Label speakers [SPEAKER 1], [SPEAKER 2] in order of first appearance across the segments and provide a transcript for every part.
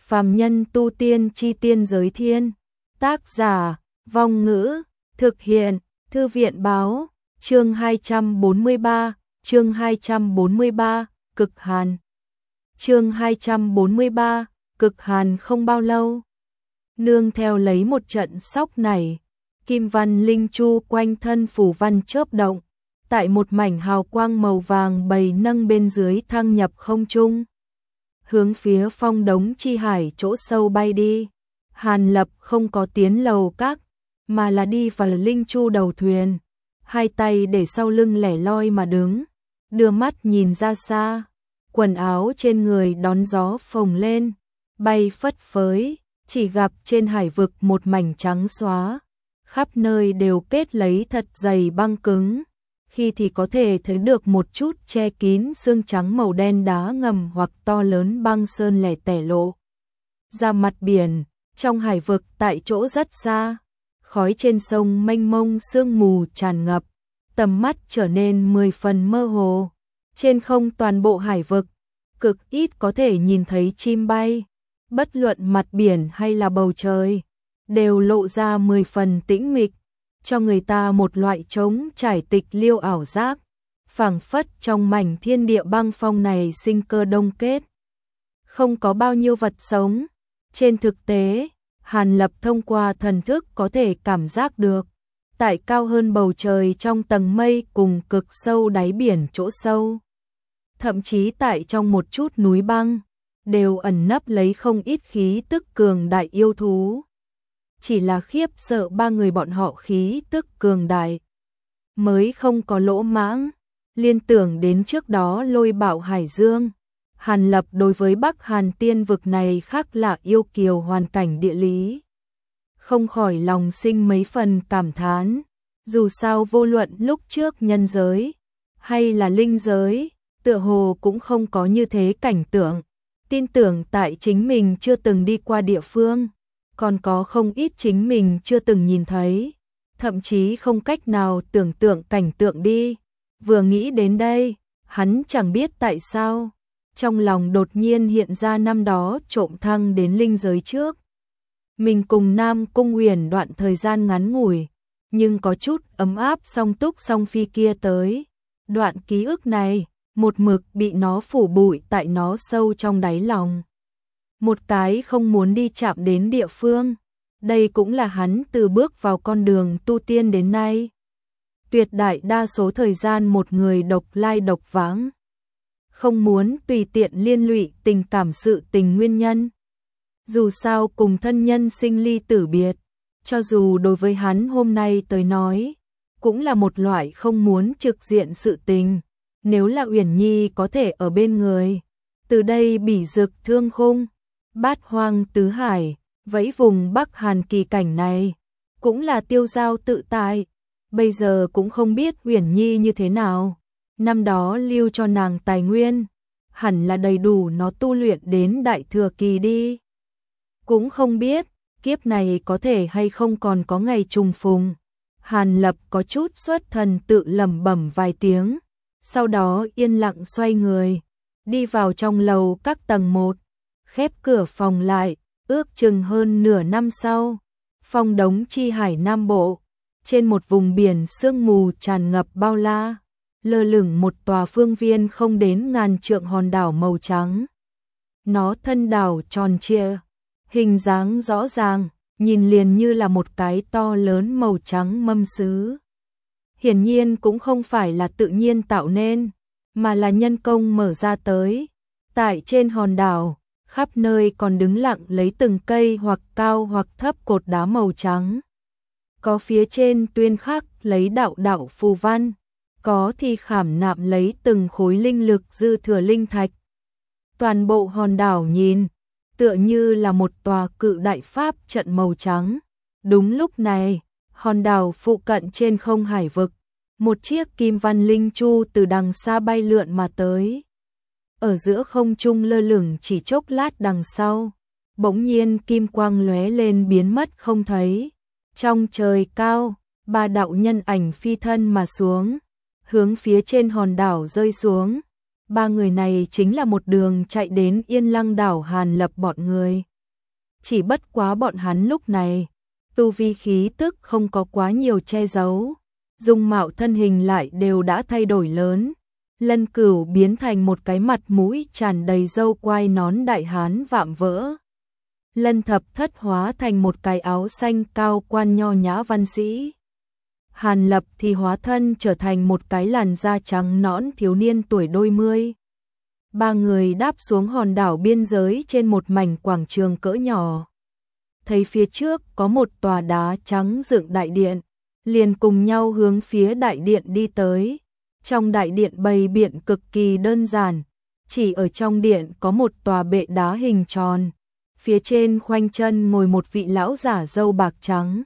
[SPEAKER 1] Phàm nhân tu tiên chi tiên giới thiên. Tác giả, Vong Ngữ, thực hiện, Thư viện báo, chương 243, chương 243, cực hàn. Chương 243, cực hàn không bao lâu. Nương theo lấy một trận sóc này, kim văn linh chu quanh thân phủ văn chớp động, tại một mảnh hào quang màu vàng bầy nâng bên dưới thăng nhập không trung, hướng phía Phong Đống Chi Hải chỗ sâu bay đi. Hàn Lập không có tiến lầu các, mà là đi vào linh chu đầu thuyền, hai tay để sau lưng lẻ loi mà đứng, đưa mắt nhìn ra xa, quần áo trên người đón gió phồng lên, bay phất phới, chỉ gặp trên hải vực một mảnh trắng xóa, khắp nơi đều kết lấy thật dày băng cứng, khi thì có thể thấy được một chút che kín xương trắng màu đen đá ngầm hoặc to lớn băng sơn lẻ tẻ lộ ra mặt biển. Trong hải vực tại chỗ rất xa, khói trên sông mênh mông sương mù tràn ngập, tầm mắt trở nên 10 phần mơ hồ. Trên không toàn bộ hải vực, cực ít có thể nhìn thấy chim bay, bất luận mặt biển hay là bầu trời, đều lộ ra 10 phần tĩnh mịch, cho người ta một loại trống trải tịch liêu ảo giác, phảng phất trong mảnh thiên địa băng phong này sinh cơ đông kết, không có bao nhiêu vật sống. Trên thực tế, Hàn Lập thông qua thần thức có thể cảm giác được, tại cao hơn bầu trời trong tầng mây cùng cực sâu đáy biển chỗ sâu, thậm chí tại trong một chút núi băng, đều ẩn nấp lấy không ít khí tức cường đại yêu thú. Chỉ là khiếp sợ ba người bọn họ khí tức cường đại, mới không có lỗ mãng, liên tưởng đến trước đó lôi bạo hải dương. Hàn Lập đối với Bắc Hàn tiên vực này khác lạ yêu kiều hoàn cảnh địa lý, không khỏi lòng sinh mấy phần cảm thán. Dù sao vô luận lúc trước nhân giới hay là linh giới, tựa hồ cũng không có như thế cảnh tượng. Tin tưởng tại chính mình chưa từng đi qua địa phương, còn có không ít chính mình chưa từng nhìn thấy, thậm chí không cách nào tưởng tượng cảnh tượng đi. Vừa nghĩ đến đây, hắn chẳng biết tại sao, trong lòng đột nhiên hiện ra năm đó trộm thăng đến linh giới trước. Mình cùng Nam Cung Huyền đoạn thời gian ngắn ngủi, nhưng có chút ấm áp song túc song phi kia tới. Đoạn ký ức này, một mực bị nó phủ bụi tại nó sâu trong đáy lòng. Một cái không muốn đi chạm đến địa phương. Đây cũng là hắn từ bước vào con đường tu tiên đến nay. Tuyệt đại đa số thời gian một người độc lai độc vãng. Không muốn tùy tiện liên lụy tình cảm sự tình nguyên nhân. Dù sao cùng thân nhân sinh ly tử biệt, cho dù đối với hắn hôm nay tới nói, cũng là một loại không muốn trực diện sự tình. Nếu là Uyển Nhi có thể ở bên người, từ đây bỉ dực thương khung, bát hoang tứ hải, vẫy vùng Bắc Hàn kỳ cảnh này, cũng là tiêu dao tự tại. Bây giờ cũng không biết Uyển Nhi như thế nào. Năm đó lưu cho nàng tài nguyên, hẳn là đầy đủ nó tu luyện đến đại thừa kỳ đi. Cũng không biết, kiếp này có thể hay không còn có ngày trùng phùng. Hàn Lập có chút xuất thần tự lẩm bẩm vài tiếng, sau đó yên lặng xoay người, đi vào trong lầu các tầng 1, khép cửa phòng lại, ước chừng hơn nửa năm sau. Phong Đống Chi Hải Nam Bộ, trên một vùng biển sương mù tràn ngập bao la, lơ lửng một tòa phương viên không đến ngàn trượng hòn đảo màu trắng. Nó thân đảo tròn trịa, hình dáng rõ ràng, nhìn liền như là một cái to lớn màu trắng mâm sứ. Hiển nhiên cũng không phải là tự nhiên tạo nên, mà là nhân công mở ra tới. Tại trên hòn đảo, khắp nơi còn đứng lặng lấy từng cây hoặc cao hoặc thấp cột đá màu trắng. Có phía trên tuyên khắc lấy đạo đạo phù văn, có thì khảm nạm lấy từng khối linh lực dư thừa linh thạch. Toàn bộ hòn đảo nhìn tựa như là một tòa cự đại pháp trận màu trắng. Đúng lúc này, hòn đảo phụ cận trên không hải vực, một chiếc kim văn linh chu từ đằng xa bay lượn mà tới. Ở giữa không trung lơ lửng chỉ chốc lát đằng sau, bỗng nhiên kim quang lóe lên biến mất không thấy. Trong trời cao, ba đạo nhân ảnh phi thân mà xuống, hướng phía trên hòn đảo rơi xuống. Ba người này chính là một đường chạy đến Yên Lăng đảo Hàn Lập bọn người. chỉ bất quá bọn hắn lúc này, tu vi khí tức không có quá nhiều che giấu, dung mạo thân hình lại đều đã thay đổi lớn. Lân Cửu biến thành một cái mặt mũi tràn đầy râu quai nón đại hán vạm vỡ. Lân Thập Thất hóa thành một cái áo xanh cao quan nho nhã văn sĩ. Hàn Lập thì hóa thân trở thành một cái làn da trắng nõn thiếu niên tuổi đôi mươi. Ba người đáp xuống hòn đảo biên giới trên một mảnh quảng trường cỡ nhỏ. Thấy phía trước có một tòa đá trắng dựng đại điện, liền cùng nhau hướng phía đại điện đi tới. Trong đại điện bày biện cực kỳ đơn giản, chỉ ở trong điện có một tòa bệ đá hình tròn, phía trên khoanh chân ngồi một vị lão giả râu bạc trắng.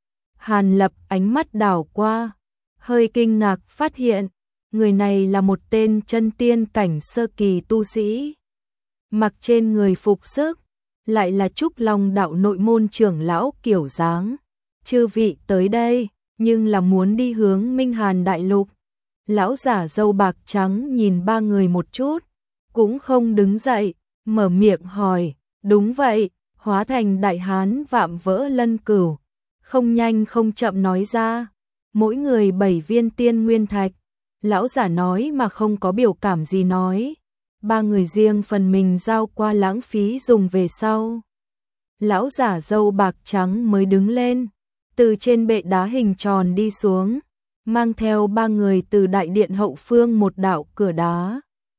[SPEAKER 1] Hàn Lập ánh mắt đảo qua, hơi kinh ngạc phát hiện, người này là một tên chân tiên cảnh sơ kỳ tu sĩ. Mặc trên người phục sức, lại là Trúc Long đạo nội môn trưởng lão kiểu dáng. Chư vị tới đây, nhưng là muốn đi hướng Minh Hàn đại lục. Lão giả râu bạc trắng nhìn ba người một chút, cũng không đứng dậy, mở miệng hỏi, đúng vậy, hóa thành đại hán vạm vỡ Lân Cửu. Không nhanh không chậm nói ra, mỗi người 7 viên tiên nguyên thạch. Lão giả nói mà không có biểu cảm gì nói. Ba người riêng phần mình giao qua lãng phí dùng về sau. Lão giả râu bạc trắng mới đứng lên, từ trên bệ đá hình tròn đi xuống, mang theo ba người từ đại điện hậu phương một đạo cửa đá.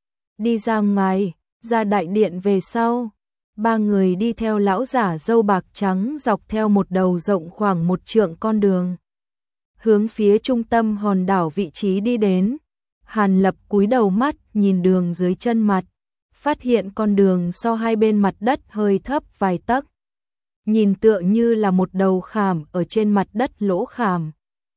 [SPEAKER 1] Đi ra ngoài, ra đại điện về sau. Ba người đi theo lão giả râu bạc trắng dọc theo một đầu rộng khoảng 1 trượng con đường. Hướng phía trung tâm hòn đảo vị trí đi đến. Hàn Lập cúi đầu mắt nhìn đường dưới chân mặt, phát hiện con đường so hai bên mặt đất hơi thấp vài tấc. Nhìn tựa như là một đầu khảm ở trên mặt đất lỗ khảm.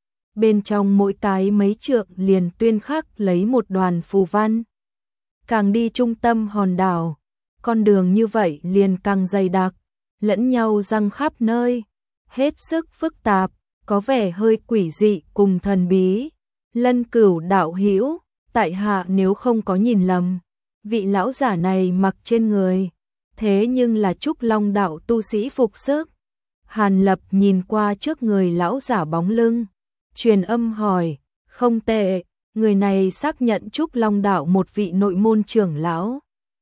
[SPEAKER 1] Bên trong mỗi cái mấy trượng liền tuyên khắc lấy một đoàn phù văn. Càng đi trung tâm hòn đảo, con đường như vậy liền càng dày đặc, lẫn nhau răng khắp nơi, hết sức phức tạp, có vẻ hơi quỷ dị cùng thần bí. Lân Cửu đạo hữu, tại hạ nếu không có nhìn lầm, vị lão giả này mặc trên người, thế nhưng là Trúc Long đạo tu sĩ phục sức. Hàn Lập nhìn qua trước người lão giả bóng lưng, truyền âm hỏi, không tệ, người này xác nhận Trúc Long đạo một vị nội môn trưởng lão.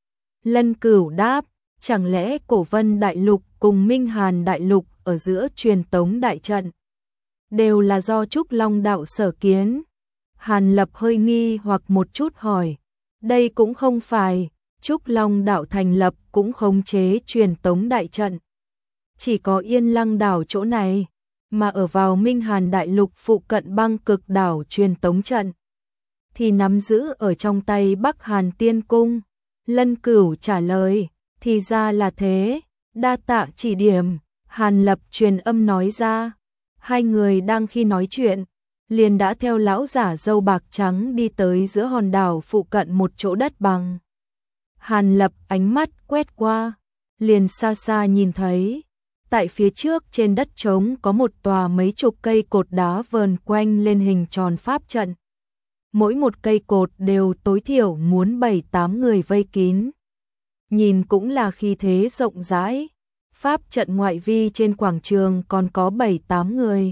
[SPEAKER 1] Lân Cửu đáp, chẳng lẽ Cổ Vân đại lục cùng Minh Hàn đại lục ở giữa truyền tống đại trận đều là do Trúc Long đạo sở kiến? Hàn Lập hơi nghi hoặc một chút hỏi, đây cũng không phải, Trúc Long đạo thành lập cũng khống chế truyền tống đại trận. Chỉ có Yên Lăng đảo chỗ này, mà ở vào Minh Hàn đại lục phụ cận băng cực đảo truyền tống trận thì nắm giữ ở trong tay Bắc Hàn Tiên Cung. Lân Cửu trả lời, thì ra là thế, đa tạ chỉ điểm. Hàn Lập truyền âm nói ra. Hai người đang khi nói chuyện, liền đã theo lão giả râu bạc trắng đi tới giữa hòn đảo phụ cận một chỗ đất bằng. Hàn Lập ánh mắt quét qua, liền xa xa nhìn thấy, tại phía trước trên đất trống có một tòa mấy chục cây cột đá vờn quanh lên hình tròn pháp trận. Mỗi một cây cột đều tối thiểu muốn 7-8 người vây kín. Nhìn cũng là khí thế rộng rãi. Pháp trận ngoại vi trên quảng trường còn có 7-8 người.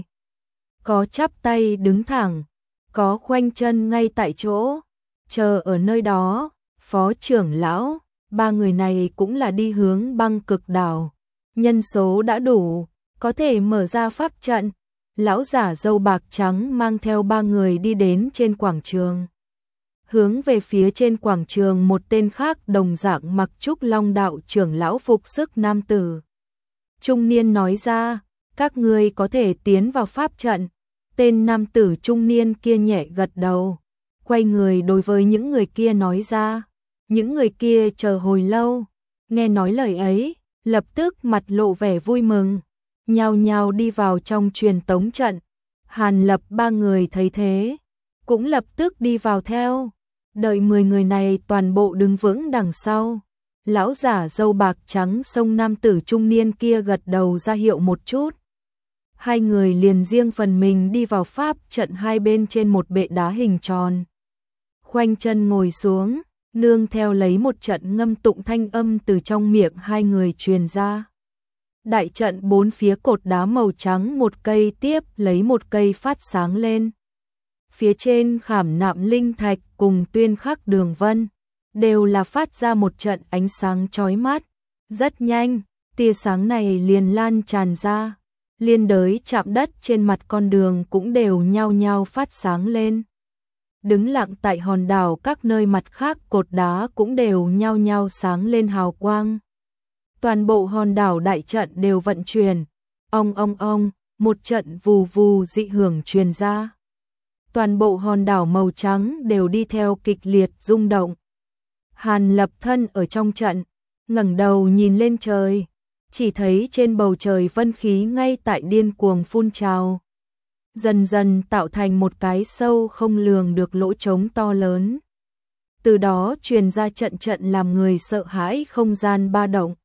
[SPEAKER 1] Có chắp tay đứng thẳng, có khoanh chân ngay tại chỗ, chờ ở nơi đó. Phó trưởng lão, ba người này cũng là đi hướng băng cực đảo. Nhân số đã đủ, có thể mở ra pháp trận. Lão giả râu bạc trắng mang theo ba người đi đến trên quảng trường. Hướng về phía trên quảng trường một tên khác đồng dạng mặc Trúc Long đạo trưởng lão phục sức nam tử trung niên nói ra, các ngươi có thể tiến vào pháp trận. Tên nam tử trung niên kia nhẹ gật đầu, quay người đối với những người kia nói ra. Những người kia chờ hồi lâu, nghe nói lời ấy, lập tức mặt lộ vẻ vui mừng, nhao nhao đi vào trong truyền tống trận. Hàn Lập ba người thấy thế, cũng lập tức đi vào theo. Đợi 10 người này toàn bộ đứng vững đằng sau. Lão giả râu bạc trắng xông nam tử trung niên kia gật đầu ra hiệu một chút. Hai người liền riêng phần mình đi vào pháp trận hai bên trên một bệ đá hình tròn. Khoanh chân ngồi xuống, nương theo lấy một trận ngâm tụng thanh âm từ trong miệng hai người truyền ra. đại trận bốn phía cột đá màu trắng một cây tiếp lấy một cây phát sáng lên. Phía trên khảm nạm linh thạch cùng tuyên khắc đường vân, đều là phát ra một trận ánh sáng chói mắt. Rất nhanh, tia sáng này liền lan tràn ra, liên đới chạm đất trên mặt con đường cũng đều nhao nhao phát sáng lên. Đứng lặng tại hòn đảo các nơi mặt khác cột đá cũng đều nhao nhao sáng lên hào quang. Toàn bộ hòn đảo đại trận đều vận chuyển, ong, một trận vù vù dị hưởng truyền ra. Toàn bộ hòn đảo màu trắng đều đi theo kịch liệt rung động. Hàn Lập thân ở trong trận, ngẩng đầu nhìn lên trời, chỉ thấy trên bầu trời vân khí ngay tại điên cuồng phun trào, dần dần tạo thành một cái sâu không lường được lỗ trống to lớn. Từ đó truyền ra trận trận làm người sợ hãi không gian ba động.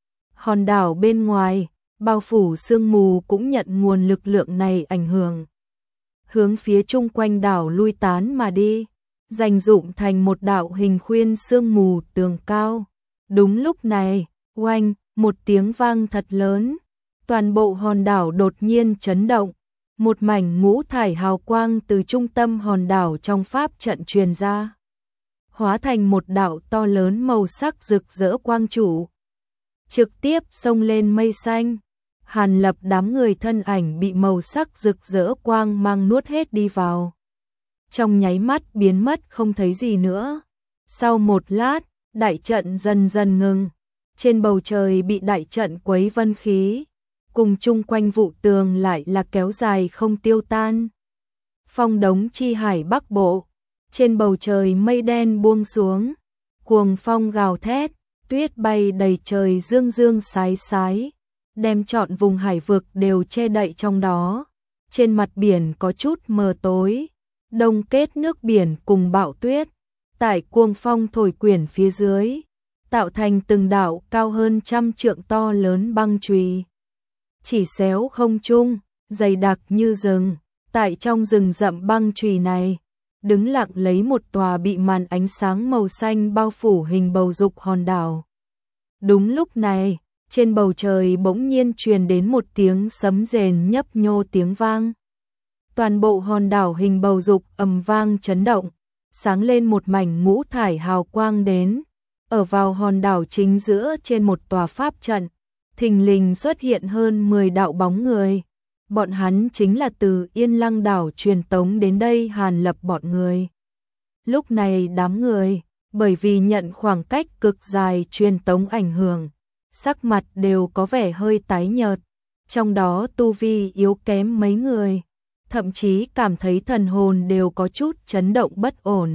[SPEAKER 1] Hòn đảo bên ngoài, bao phủ sương mù cũng nhận nguồn lực lượng này ảnh hưởng, hướng phía chung quanh đảo lui tán mà đi, dành dụm thành một đạo hình khuyên sương mù tường cao. Đúng lúc này, oanh, một tiếng vang thật lớn, toàn bộ hòn đảo đột nhiên chấn động, một mảnh ngũ thải hào quang từ trung tâm hòn đảo trong pháp trận truyền ra, hóa thành một đạo to lớn màu sắc rực rỡ quang trụ, trực tiếp xông lên mây xanh. Hàn Lập đám người thân ảnh bị màu sắc rực rỡ quang mang nuốt hết đi vào, trong nháy mắt biến mất không thấy gì nữa. Sau một lát, đại trận dần dần ngừng, trên bầu trời bị đại trận quấy vân khí, cùng chung quanh vụ tường lại là kéo dài không tiêu tan. Phong đống chi hải bắc bộ, trên bầu trời mây đen buông xuống, cuồng phong gào thét, tuyết bay đầy trời dương dương sái sái, đem trọn vùng hải vực đều che đậy trong đó. Trên mặt biển có chút mờ tối, đông kết nước biển cùng bão tuyết, tại cuồng phong thổi quyển phía dưới, tạo thành từng đạo cao hơn 100 trượng to lớn băng chùy, chỉ xéo không trung, dày đặc như rừng. Tại trong rừng rậm băng chùy này, đứng lặng lấy một tòa bị màn ánh sáng màu xanh bao phủ hình bầu dục hòn đảo. Đúng lúc này, trên bầu trời bỗng nhiên truyền đến một tiếng sấm rền nhấp nhô tiếng vang. Toàn bộ hòn đảo hình bầu dục ầm vang chấn động, sáng lên một mảnh ngũ thải hào quang đến. Ở vào hòn đảo chính giữa trên một tòa pháp trận, thình lình xuất hiện hơn 10 đạo bóng người. Bọn hắn chính là từ Yên Lăng đảo truyền tống đến đây Hàn Lập bọn người. Lúc này đám người, bởi vì nhận khoảng cách cực dài truyền tống ảnh hưởng, sắc mặt đều có vẻ hơi tái nhợt, trong đó tu vi yếu kém mấy người, thậm chí cảm thấy thần hồn đều có chút chấn động bất ổn.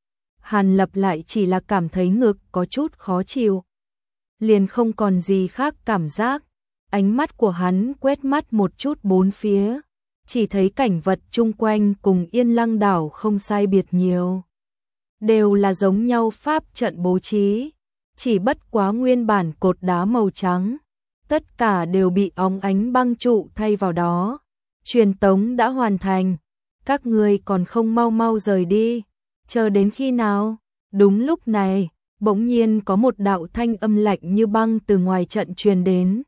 [SPEAKER 1] Hàn Lập lại chỉ là cảm thấy ngực có chút khó chịu, liền không còn gì khác cảm giác. Ánh mắt của hắn quét mắt một chút bốn phía, chỉ thấy cảnh vật chung quanh cùng Yên Lăng đảo không sai biệt nhiều, đều là giống nhau pháp trận bố trí, chỉ bất quá nguyên bản cột đá màu trắng, tất cả đều bị óng ánh băng trụ thay vào đó. Truyền tống đã hoàn thành, các ngươi còn không mau mau rời đi, chờ đến khi nào? Đúng lúc này, bỗng nhiên có một đạo thanh âm lạnh như băng từ ngoài trận truyền đến.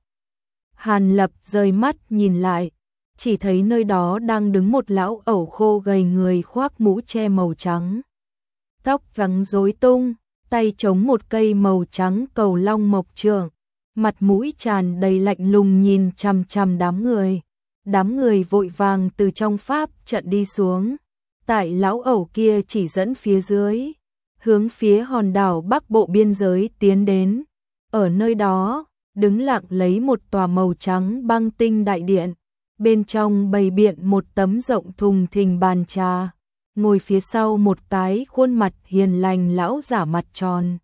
[SPEAKER 1] Hàn Lập rời mắt nhìn lại, chỉ thấy nơi đó đang đứng một lão ẩu khô gầy người khoác mũ che màu trắng, tóc trắng rối tung, tay chống một cây màu trắng cầu long mộc trượng, mặt mũi tràn đầy lạnh lùng nhìn chằm chằm đám người. Đám người vội vàng từ trong pháp trận đi xuống, tại lão ẩu kia chỉ dẫn phía dưới, hướng phía hòn đảo bắc bộ biên giới tiến đến. Ở nơi đó, đứng lặng lấy một tòa màu trắng băng tinh đại điện, bên trong bày biện một tấm rộng thùng thình bàn trà, ngồi phía sau một cái khuôn mặt hiền lành lão giả mặt tròn.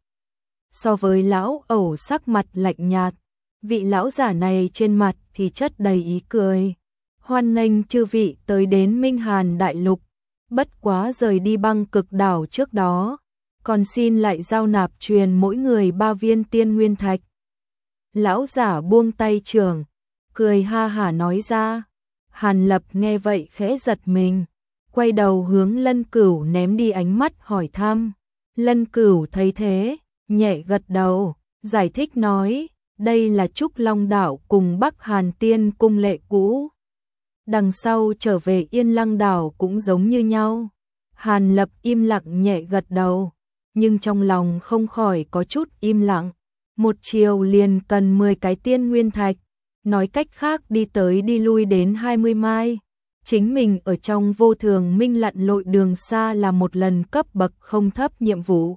[SPEAKER 1] So với lão ẩu sắc mặt lạnh nhạt, vị lão giả này trên mặt thì chất đầy ý cười. Hoan nghênh chư vị tới đến Minh Hàn Đại Lục, bất quá rời đi băng cực đảo trước đó, còn xin lại giao nạp truyền mỗi người 3 viên tiên nguyên thạch. Lão giả buông tay trường, cười ha hả nói ra. Hàn Lập nghe vậy khẽ giật mình, quay đầu hướng Lân Cửu ném đi ánh mắt hỏi thăm. Lân Cửu thấy thế, nhẹ gật đầu, giải thích nói, Đây là Trúc Long đảo cùng Bắc Hàn Tiên cung lệ cũ. Đằng sau trở về Yên Lăng đảo cũng giống như nhau. Hàn Lập im lặng nhẹ gật đầu, nhưng trong lòng không khỏi có chút im lặng. Một chiều liền cần 10 cái tiên nguyên thạch, nói cách khác đi tới đi lui đến 20 mai. Chính mình ở trong vô thường minh lặn lội đường xa là một lần cấp bậc không thấp nhiệm vụ.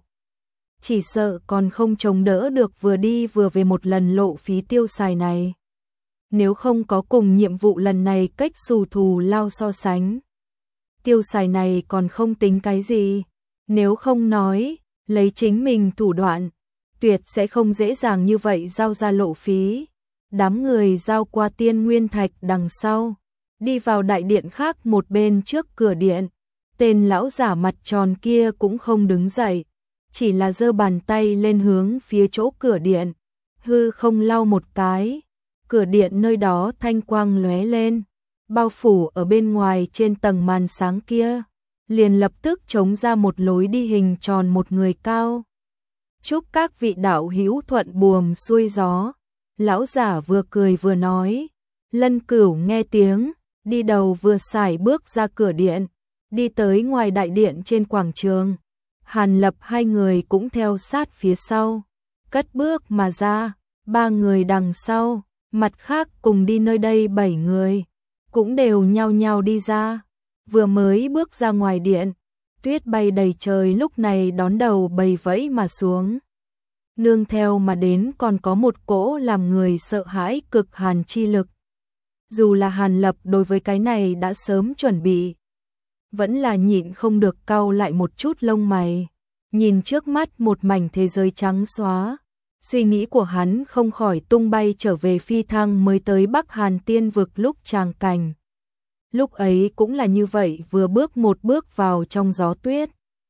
[SPEAKER 1] Chỉ sợ còn không chống đỡ được vừa đi vừa về một lần lộ phí tiêu xài này. Nếu không có cùng nhiệm vụ lần này cách xù thù lao so sánh, tiêu xài này còn không tính cái gì. Nếu không nói, lấy chính mình thủ đoạn, tuyệt sẽ không dễ dàng như vậy giao ra lộ phí. Đám người giao qua tiên nguyên thạch đằng sau, đi vào đại điện khác một bên trước cửa điện. Tên lão giả mặt tròn kia cũng không đứng dậy, chỉ là giơ bàn tay lên hướng phía chỗ cửa điện, hư không lau một cái. Cửa điện nơi đó thanh quang lóe lên, bao phủ ở bên ngoài trên tầng màn sáng kia, liền lập tức trống ra một lối đi hình tròn một người cao. Chúc các vị đạo hữu thuận buồm xuôi gió. Lão giả vừa cười vừa nói. Lân Cửu nghe tiếng, đi đầu vừa sải bước ra cửa điện, đi tới ngoài đại điện trên quảng trường. Hàn Lập hai người cũng theo sát phía sau, cất bước mà ra. Ba người đằng sau, mặt khác cùng đi nơi đây 7 người, cũng đều nhao nhao đi ra. Vừa mới bước ra ngoài điện, tuyết bay đầy trời lúc này đón đầu bầy vẫy mà xuống. Nương theo mà đến còn có một cỗ làm người sợ hãi cực hàn chi lực. Dù là Hàn Lập đối với cái này đã sớm chuẩn bị, vẫn là nhịn không được cau lại một chút lông mày. Nhìn trước mắt một mảnh thế giới trắng xóa, suy nghĩ của hắn không khỏi tung bay trở về phi thăng mới tới Bắc Hàn Tiên vực lúc tràng cảnh. Lúc ấy cũng là như vậy, vừa bước một bước vào trong gió tuyết.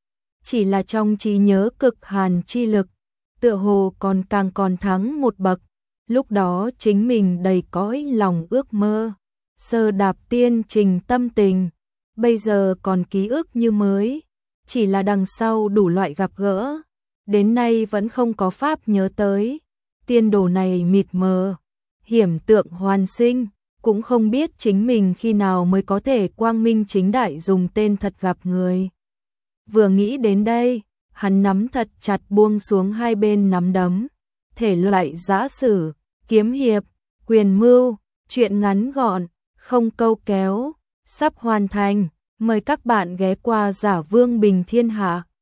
[SPEAKER 1] Chỉ là trong trí nhớ cực hàn chi lực, tựa hồ còn thắng một bậc. Lúc đó chính mình đầy cõi lòng ước mơ, sơ đạp tiên trình tâm tình, bây giờ còn ký ức như mới. Chỉ là đằng sau đủ loại gặp gỡ, đến nay vẫn không có pháp nhớ tới. Tiên đồ này mịt mờ, hiểm tượng hoàn sinh, cũng không biết chính mình khi nào mới có thể quang minh chính đại dùng tên thật gặp người. Vừa nghĩ đến đây, hắn nắm thật chặt buông xuống hai bên nắm đấm. Thể loại giã sử, kiếm hiệp, quyền mưu, truyện ngắn gọn, không câu kéo, sắp hoàn thành. Mời các bạn ghé qua Giả Vương Bình Thiên Hạ.